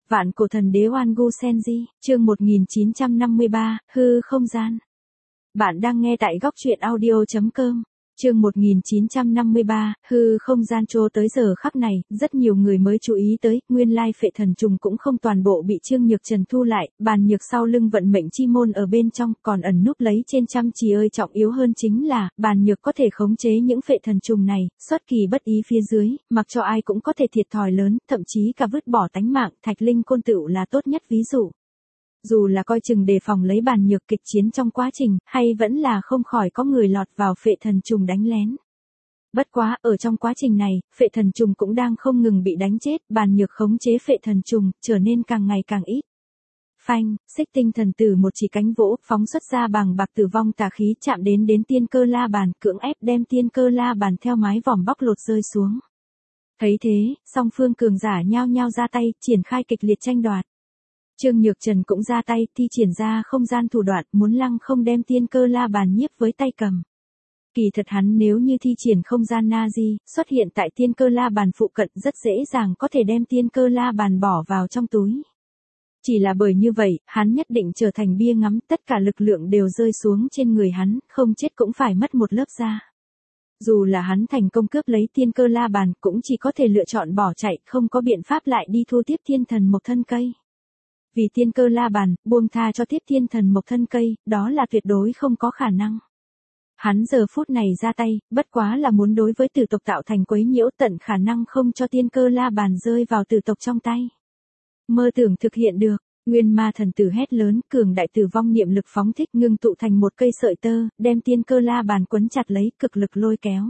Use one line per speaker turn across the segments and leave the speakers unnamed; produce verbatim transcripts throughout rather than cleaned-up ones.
Vạn cổ thần đế Oan Gu Senji, chương một nghìn chín trăm năm mươi ba, hư không gian. Bạn đang nghe tại góc truyện audio chấm com. Chương một nghìn chín trăm năm mươi ba, hư không gian. Cho tới giờ khắc này, rất nhiều người mới chú ý tới, nguyên lai phệ thần trùng cũng không toàn bộ bị Trương Nhược Trần thu lại, bàn nhược sau lưng vận mệnh chi môn ở bên trong, còn ẩn núp lấy trên trăm chỉ ơi trọng yếu hơn chính là, bàn nhược có thể khống chế những phệ thần trùng này, xuất kỳ bất ý phía dưới, mặc cho ai cũng có thể thiệt thòi lớn, thậm chí cả vứt bỏ tánh mạng, Thạch Linh Côn Tựu là tốt nhất ví dụ. Dù là coi chừng đề phòng lấy bàn nhược kịch chiến trong quá trình, hay vẫn là không khỏi có người lọt vào phệ thần trùng đánh lén. Bất quá, ở trong quá trình này, phệ thần trùng cũng đang không ngừng bị đánh chết, bàn nhược khống chế phệ thần trùng, trở nên càng ngày càng ít. Phanh, Xích Tinh thần tử một chỉ cánh vỗ, phóng xuất ra bàng bạc tử vong tà khí chạm đến đến tiên cơ la bàn, cưỡng ép đem tiên cơ la bàn theo mái vòm bóc lột rơi xuống. Thấy thế, song phương cường giả nhao nhao ra tay, triển khai kịch liệt tranh đoạt. Trương Nhược Trần cũng ra tay, thi triển ra không gian thủ đoạn, muốn lăng không đem tiên cơ la bàn nhiếp với tay cầm. Kỳ thật hắn nếu như thi triển không gian Nazi, xuất hiện tại tiên cơ la bàn phụ cận rất dễ dàng có thể đem tiên cơ la bàn bỏ vào trong túi. Chỉ là bởi như vậy, hắn nhất định trở thành bia ngắm, tất cả lực lượng đều rơi xuống trên người hắn, không chết cũng phải mất một lớp da. Dù là hắn thành công cướp lấy tiên cơ la bàn, cũng chỉ có thể lựa chọn bỏ chạy, không có biện pháp lại đi thu tiếp thiên thần mộc thân cây. Vì tiên cơ la bàn, buông tha cho tiếp thiên thần mộc thân cây, đó là tuyệt đối không có khả năng. Hắn giờ phút này ra tay, bất quá là muốn đối với tử tộc tạo thành quấy nhiễu, tận khả năng không cho tiên cơ la bàn rơi vào tử tộc trong tay. Mơ tưởng thực hiện được, Nguyên Ma thần tử hét lớn, cường đại tử vong niệm lực phóng thích ngưng tụ thành một cây sợi tơ, đem tiên cơ la bàn quấn chặt lấy, cực lực lôi kéo.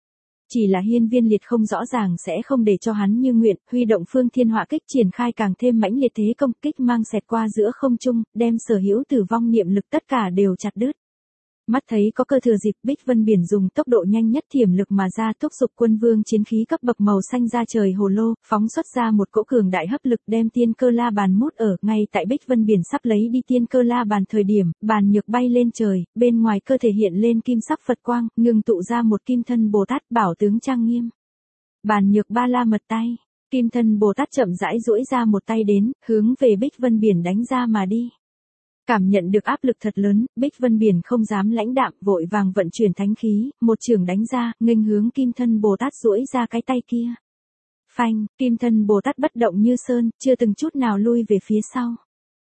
Chỉ là hiên viên liệt không rõ ràng sẽ không để cho hắn như nguyện, huy động phương thiên họa kích triển khai càng thêm mãnh liệt thế công kích mang xẹt qua giữa không trung, đem sở hữu tử vong niệm lực tất cả đều chặt đứt. Mắt thấy có cơ thừa dịp, Bích Vân Biển dùng tốc độ nhanh nhất thiểm lực mà ra thúc giục quân vương chiến khí cấp bậc màu xanh ra trời hồ lô, phóng xuất ra một cỗ cường đại hấp lực đem tiên cơ la bàn mút ở, ngay tại Bích Vân Biển sắp lấy đi tiên cơ la bàn thời điểm, bàn nhược bay lên trời, bên ngoài cơ thể hiện lên kim sắc Phật quang, ngưng tụ ra một kim thân Bồ Tát bảo tướng trang nghiêm. Bàn nhược ba la mật tay, kim thân Bồ Tát chậm rãi duỗi ra một tay đến, hướng về Bích Vân Biển đánh ra mà đi. Cảm nhận được áp lực thật lớn, Bích Vân Biển không dám lãnh đạm, vội vàng vận chuyển thánh khí, một chưởng đánh ra, nghênh hướng kim thân Bồ Tát duỗi ra cái tay kia. Phanh, kim thân Bồ Tát bất động như sơn, chưa từng chút nào lui về phía sau.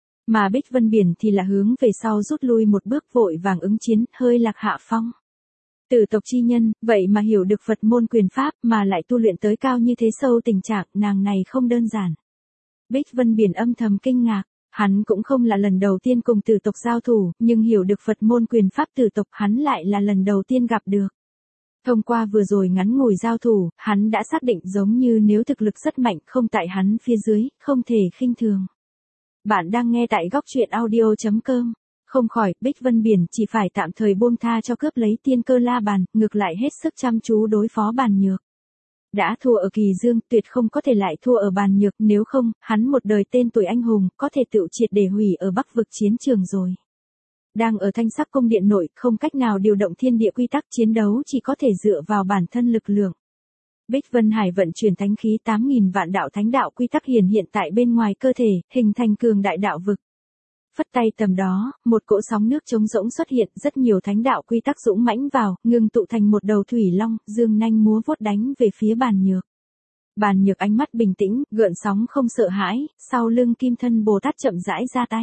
Mà Bích Vân Biển thì là hướng về sau rút lui một bước, vội vàng ứng chiến, hơi lạc hạ phong. Tử tộc chi nhân, vậy mà hiểu được Phật môn quyền pháp, mà lại tu luyện tới cao như thế sâu tình trạng, nàng này không đơn giản. Bích Vân Biển âm thầm kinh ngạc. Hắn cũng không là lần đầu tiên cùng tử tộc giao thủ, nhưng hiểu được Phật môn quyền pháp tử tộc hắn lại là lần đầu tiên gặp được. Thông qua vừa rồi ngắn ngủi giao thủ, hắn đã xác định giống như nếu thực lực rất mạnh không tại hắn phía dưới, không thể khinh thường. Bạn đang nghe tại góc truyện audio chấm com. Không khỏi, Bích Vân Biển chỉ phải tạm thời buông tha cho cướp lấy tiên cơ la bàn, ngược lại hết sức chăm chú đối phó bàn nhược. Đã thua ở Kỳ Dương, tuyệt không có thể lại thua ở bàn nhược, nếu không, hắn một đời tên tuổi anh hùng, có thể tự triệt để hủy ở Bắc vực chiến trường rồi. Đang ở Thanh Sắc cung điện nội, không cách nào điều động thiên địa quy tắc chiến đấu, chỉ có thể dựa vào bản thân lực lượng. Bích Vân Hải vận chuyển thánh khí tám nghìn vạn đạo thánh đạo quy tắc hiển hiện tại bên ngoài cơ thể, hình thành cường đại đạo vực. Phất tay tầm đó, một cỗ sóng nước trống rỗng xuất hiện, rất nhiều thánh đạo quy tắc dũng mãnh vào, ngưng tụ thành một đầu thủy long, dương nanh múa vuốt đánh về phía bàn nhược. Bàn nhược ánh mắt bình tĩnh, gợn sóng không sợ hãi, sau lưng kim thân Bồ Tát chậm rãi ra tay.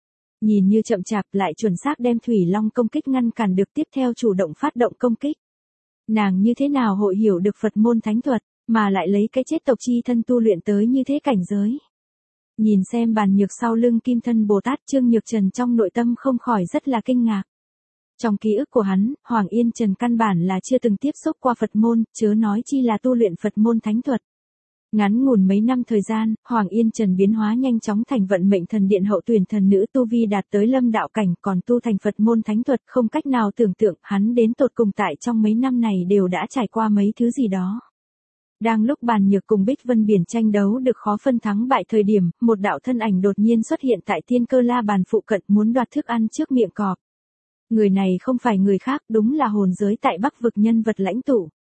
Nhìn như chậm chạp lại chuẩn xác đem thủy long công kích ngăn cản được, tiếp theo chủ động phát động công kích. Nàng như thế nào hội hiểu được Phật môn thánh thuật, mà lại lấy cái chết tộc chi thân tu luyện tới như thế cảnh giới. Nhìn xem bàn nhược sau lưng kim thân Bồ Tát, Trương Nhược Trần trong nội tâm không khỏi rất là kinh ngạc. Trong ký ức của hắn, Hoàng Yên Trần căn bản là chưa từng tiếp xúc qua Phật môn, chớ nói chi là tu luyện Phật môn thánh thuật. Ngắn ngủn mấy năm thời gian, Hoàng Yên Trần biến hóa nhanh chóng thành vận mệnh thần điện hậu tuyển thần nữ, tu vi đạt tới lâm đạo cảnh, còn tu thành Phật môn thánh thuật, không cách nào tưởng tượng hắn đến tột cùng tại trong mấy năm này đều đã trải qua mấy thứ gì đó. Đang lúc bàn nhược cùng Bích Vân Biển tranh đấu được khó phân thắng bại thời điểm, một đạo thân ảnh đột nhiên xuất hiện tại tiên cơ la bàn phụ cận, muốn đoạt thức ăn trước miệng cọp. Người này không phải người khác, đúng là hồn giới tại Bắc vực nhân vật lãnh tụ.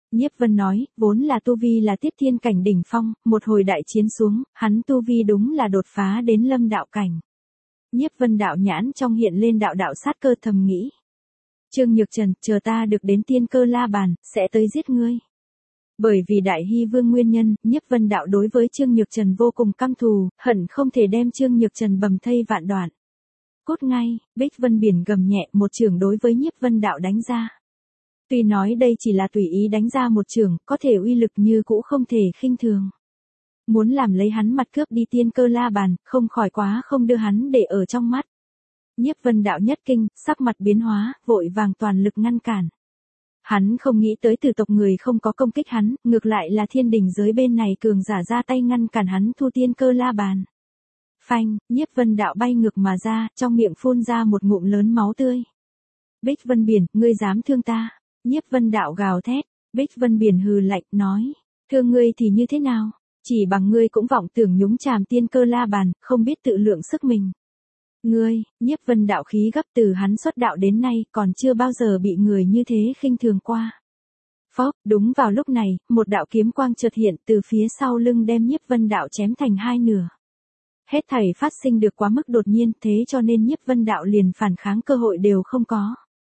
Nhiếp Vân nói, vốn là tu vi là tiếp thiên cảnh đỉnh phong, một hồi đại chiến xuống, hắn tu vi đúng là đột phá đến lâm đạo cảnh. Nhiếp Vân đạo nhãn trong hiện lên đạo đạo sát cơ, thầm nghĩ. Trương Nhược Trần, chờ ta được đến tiên cơ la bàn, sẽ tới giết ngươi. Bởi vì Đại Hy Vương nguyên nhân, Nhiếp Vân đạo đối với Trương Nhược Trần vô cùng căm thù, hận không thể đem Trương Nhược Trần bầm thây vạn đoạn. Cốt ngay, Bích Vân Biển gầm nhẹ một chưởng đối với Nhiếp Vân đạo đánh ra. Tuy nói đây chỉ là tùy ý đánh ra một chưởng, có thể uy lực như cũ không thể khinh thường. Muốn làm lấy hắn mặt cướp đi tiên cơ la bàn, không khỏi quá không đưa hắn để ở trong mắt. Nhiếp Vân đạo nhất kinh, sắc mặt biến hóa, vội vàng toàn lực ngăn cản. Hắn không nghĩ tới tử tộc người không có công kích hắn, ngược lại là thiên đình giới bên này cường giả ra tay ngăn cản hắn thu tiên cơ la bàn. Phanh, Nhiếp Vân đạo bay ngược mà ra, trong miệng phun ra một ngụm lớn máu tươi. Bích Vân Biển, ngươi dám thương ta? Nhiếp Vân đạo gào thét. Bích Vân Biển hừ lạnh, nói, thương ngươi thì như thế nào? Chỉ bằng ngươi cũng vọng tưởng nhúng chàm tiên cơ la bàn, không biết tự lượng sức mình. Ngươi, Nhiếp Vân đạo khí gấp, từ hắn xuất đạo đến nay, còn chưa bao giờ bị người như thế khinh thường qua. Phốc, đúng vào lúc này, một đạo kiếm quang chợt hiện từ phía sau lưng đem Nhiếp Vân đạo chém thành hai nửa. Hết thảy phát sinh được quá mức đột nhiên, thế cho nên Nhiếp Vân đạo liền phản kháng cơ hội đều không có.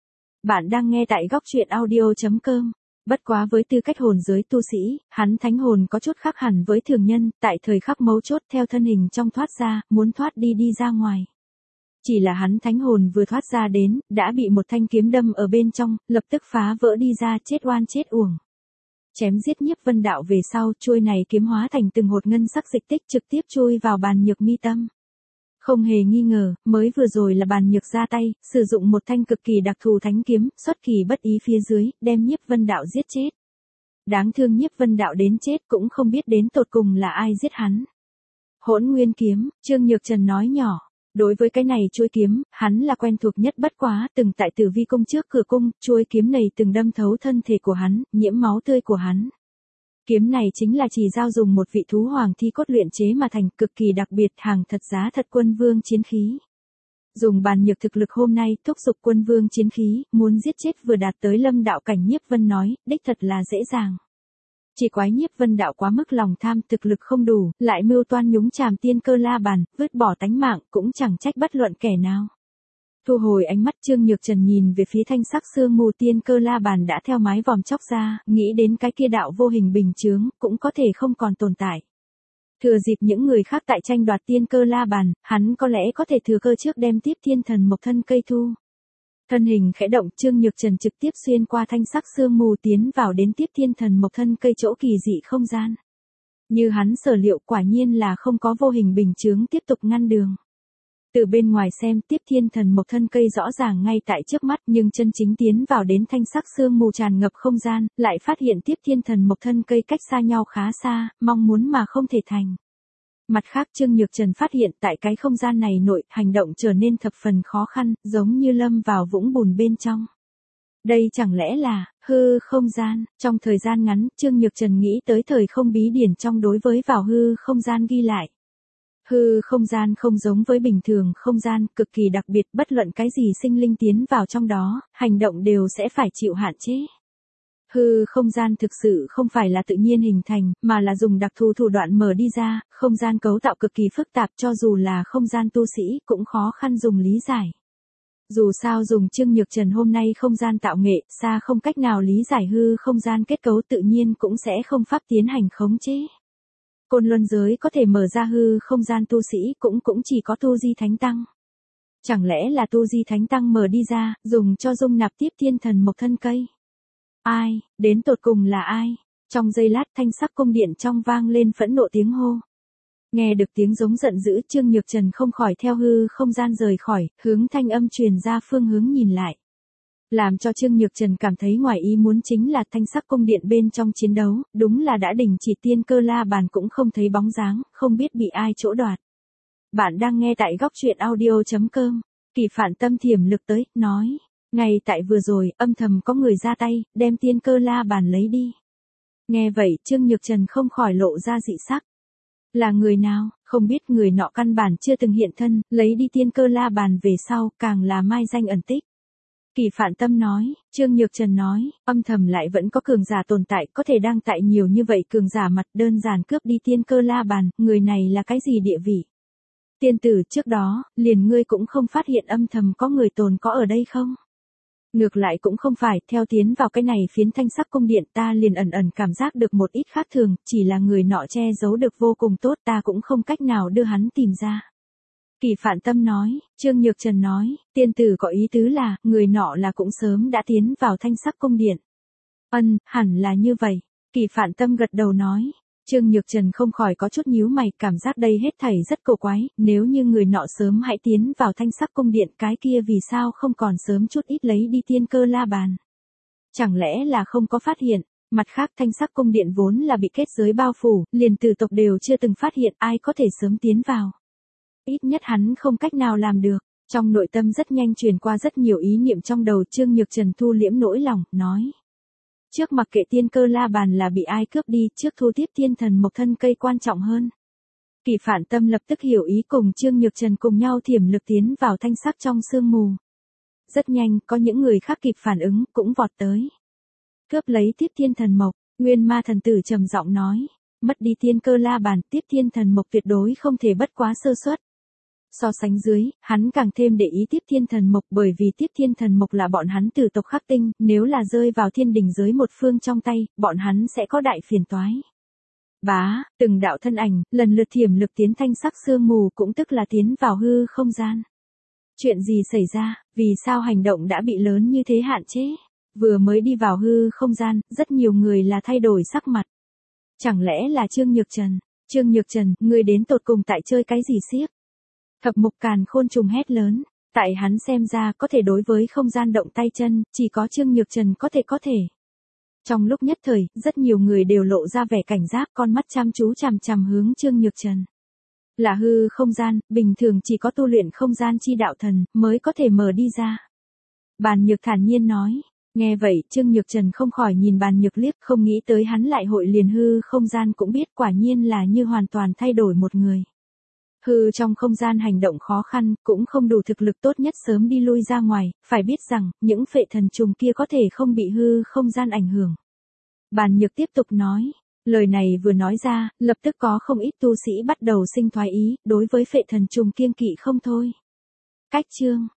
Bạn đang nghe tại góc truyện audio chấm com. Bất quá với tư cách hồn giới tu sĩ, hắn thánh hồn có chút khác hẳn với thường nhân, tại thời khắc mấu chốt theo thân hình trong thoát ra, muốn thoát đi đi ra ngoài. Chỉ là hắn thánh hồn vừa thoát ra đến, đã bị một thanh kiếm đâm ở bên trong, lập tức phá vỡ đi ra, chết oan chết uổng. Chém giết Nhiếp Vân đạo về sau, chuôi này kiếm hóa thành từng hột ngân sắc dịch tích trực tiếp chui vào Bàn Nhược mi tâm. Không hề nghi ngờ, mới vừa rồi là Bàn Nhược ra tay, sử dụng một thanh cực kỳ đặc thù thánh kiếm, xuất kỳ bất ý phía dưới, đem Nhiếp Vân đạo giết chết. Đáng thương Nhiếp Vân đạo đến chết cũng không biết đến tột cùng là ai giết hắn. Hỗn Nguyên kiếm, Trương Nhược Trần nói nhỏ. Đối với cái này chuôi kiếm, hắn là quen thuộc nhất, bất quá, từng tại Tử Vi cung trước cửa cung, chuôi kiếm này từng đâm thấu thân thể của hắn, nhiễm máu tươi của hắn. Kiếm này chính là chỉ giao dùng một vị thú hoàng thi cốt luyện chế mà thành, cực kỳ đặc biệt, hàng thật giá thật quân vương chiến khí. Dùng Bàn Nhược thực lực hôm nay thúc giục quân vương chiến khí, muốn giết chết vừa đạt tới lâm đạo cảnh Nhiếp Vân nói, đích thật là dễ dàng. Chỉ quái Nhiếp Vân đạo quá mức lòng tham, thực lực không đủ, lại mưu toan nhúng chàm tiên cơ la bàn, vứt bỏ tánh mạng, cũng chẳng trách bất luận kẻ nào. Thu hồi ánh mắt, Trương Nhược Trần nhìn về phía thanh sắc sương mù tiên cơ la bàn đã theo mái vòm chóc ra, nghĩ đến cái kia đạo vô hình bình chướng, cũng có thể không còn tồn tại. Thừa dịp những người khác tại tranh đoạt tiên cơ la bàn, hắn có lẽ có thể thừa cơ trước đem tiếp thiên thần mộc thân cây thu. Thân hình khẽ động, Trương Nhược Trần trực tiếp xuyên qua thanh sắc sương mù tiến vào đến tiếp thiên thần mộc thân cây chỗ kỳ dị không gian. Như hắn sở liệu, quả nhiên là không có vô hình bình chướng tiếp tục ngăn đường. Từ bên ngoài xem, tiếp thiên thần mộc thân cây rõ ràng ngay tại trước mắt, nhưng chân chính tiến vào đến thanh sắc sương mù tràn ngập không gian, lại phát hiện tiếp thiên thần mộc thân cây cách xa nhau khá xa, mong muốn mà không thể thành. Mặt khác, Trương Nhược Trần phát hiện tại cái không gian này nội, hành động trở nên thập phần khó khăn, giống như lâm vào vũng bùn bên trong. Đây chẳng lẽ là hư không gian? Trong thời gian ngắn, Trương Nhược Trần nghĩ tới thời không bí điển trong đối với vào hư không gian ghi lại. Hư không gian không giống với bình thường không gian, cực kỳ đặc biệt, bất luận cái gì sinh linh tiến vào trong đó, hành động đều sẽ phải chịu hạn chế. Hư không gian thực sự không phải là tự nhiên hình thành, mà là dùng đặc thù thủ đoạn mở đi ra, không gian cấu tạo cực kỳ phức tạp, cho dù là không gian tu sĩ cũng khó khăn dùng lý giải. Dù sao dùng Trương Nhược Trần hôm nay không gian tạo nghệ, xa không cách nào lý giải hư không gian kết cấu, tự nhiên cũng sẽ không pháp tiến hành khống chế. Côn Luân giới có thể mở ra hư không gian tu sĩ cũng cũng chỉ có Tu Di Thánh Tăng. Chẳng lẽ là Tu Di Thánh Tăng mở đi ra, dùng cho dung nạp tiếp thiên thần mộc thân cây? Ai, đến tột cùng là ai? Trong giây lát, thanh sắc cung điện trong vang lên phẫn nộ tiếng hô. Nghe được tiếng giống giận dữ, Trương Nhược Trần không khỏi theo hư không gian rời khỏi, hướng thanh âm truyền ra phương hướng nhìn lại. Làm cho Trương Nhược Trần cảm thấy ngoài ý muốn chính là thanh sắc cung điện bên trong chiến đấu, đúng là đã đình chỉ, tiên cơ la bàn cũng không thấy bóng dáng, không biết bị ai chỗ đoạt. Bạn đang nghe tại góc truyện audio chấm com. Kỳ Phản Tâm thiểm lực tới, nói. Ngay tại vừa rồi, âm thầm có người ra tay, đem tiên cơ la bàn lấy đi. Nghe vậy, Trương Nhược Trần không khỏi lộ ra dị sắc. Là người nào, không biết, người nọ căn bản chưa từng hiện thân, lấy đi tiên cơ la bàn về sau, càng là mai danh ẩn tích. Kỳ Phạn Tâm nói, Trương Nhược Trần nói, âm thầm lại vẫn có cường giả tồn tại, có thể đang tại nhiều như vậy cường giả mặt đơn giản cướp đi tiên cơ la bàn, người này là cái gì địa vị? Tiên tử trước đó, liền ngươi cũng không phát hiện âm thầm có người tồn có ở đây không? Ngược lại cũng không phải, theo tiến vào cái này phiến thanh sắc cung điện ta liền ẩn ẩn cảm giác được một ít khác thường, chỉ là người nọ che giấu được vô cùng tốt ta cũng không cách nào đưa hắn tìm ra. Kỳ Phạn Tâm nói, Trương Nhược Trần nói, tiên tử có ý tứ là, người nọ là cũng sớm đã tiến vào thanh sắc cung điện. Ân, hẳn là như vậy. Kỳ Phạn Tâm gật đầu nói. Trương Nhược Trần không khỏi có chút nhíu mày, cảm giác đây hết thảy rất cổ quái, nếu như người nọ sớm hãy tiến vào thanh sắc cung điện cái kia vì sao không còn sớm chút ít lấy đi tiên cơ la bàn. Chẳng lẽ là không có phát hiện, mặt khác thanh sắc cung điện vốn là bị kết giới bao phủ, liền tử tộc đều chưa từng phát hiện ai có thể sớm tiến vào. Ít nhất hắn không cách nào làm được, trong nội tâm rất nhanh truyền qua rất nhiều ý niệm trong đầu Trương Nhược Trần thu liễm nỗi lòng, nói. Trước mặc kệ tiên cơ la bàn là bị ai cướp đi, trước thu tiếp thiên thần mộc thân cây quan trọng hơn. Kỳ Phạn Tâm lập tức hiểu ý cùng Trương Nhược Trần cùng nhau thiểm lực tiến vào thanh sắc trong sương mù. Rất nhanh, có những người khác kịp phản ứng, cũng vọt tới. Cướp lấy tiếp thiên thần mộc, Nguyên Ma thần tử trầm giọng nói. Mất đi tiên cơ la bàn, tiếp thiên thần mộc tuyệt đối không thể bất quá sơ suất. So sánh dưới, hắn càng thêm để ý tiếp thiên thần mộc bởi vì tiếp thiên thần mộc là bọn hắn tử tộc khắc tinh, nếu là rơi vào thiên đình giới một phương trong tay, bọn hắn sẽ có đại phiền toái. Bá, từng đạo thân ảnh, lần lượt thiểm lực tiến thanh sắc sương mù cũng tức là tiến vào hư không gian. Chuyện gì xảy ra, vì sao hành động đã bị lớn như thế hạn chế? Vừa mới đi vào hư không gian, rất nhiều người là thay đổi sắc mặt. Chẳng lẽ là Trương Nhược Trần? Trương Nhược Trần, ngươi đến tột cùng tại chơi cái gì xiếc? Thập Mục Càn Khôn trùng hét lớn, tại hắn xem ra có thể đối với không gian động tay chân, chỉ có Trương Nhược Trần có thể có thể. Trong lúc nhất thời, rất nhiều người đều lộ ra vẻ cảnh giác, con mắt chăm chú chằm chằm hướng Trương Nhược Trần. Là hư không gian, bình thường chỉ có tu luyện không gian chi đạo thần mới có thể mở đi ra. Bàn Nhược thản nhiên nói. Nghe vậy, Trương Nhược Trần không khỏi nhìn Bàn Nhược liếc, không nghĩ tới hắn lại hội liền hư không gian cũng biết, quả nhiên là như hoàn toàn thay đổi một người. Hư trong không gian hành động khó khăn, cũng không đủ thực lực tốt nhất sớm đi lui ra ngoài, phải biết rằng, những phệ thần trùng kia có thể không bị hư không gian ảnh hưởng. Bàn Nhược tiếp tục nói, lời này vừa nói ra, lập tức có không ít tu sĩ bắt đầu sinh thoái ý, đối với phệ thần trùng kiêng kỵ không thôi. Cách chương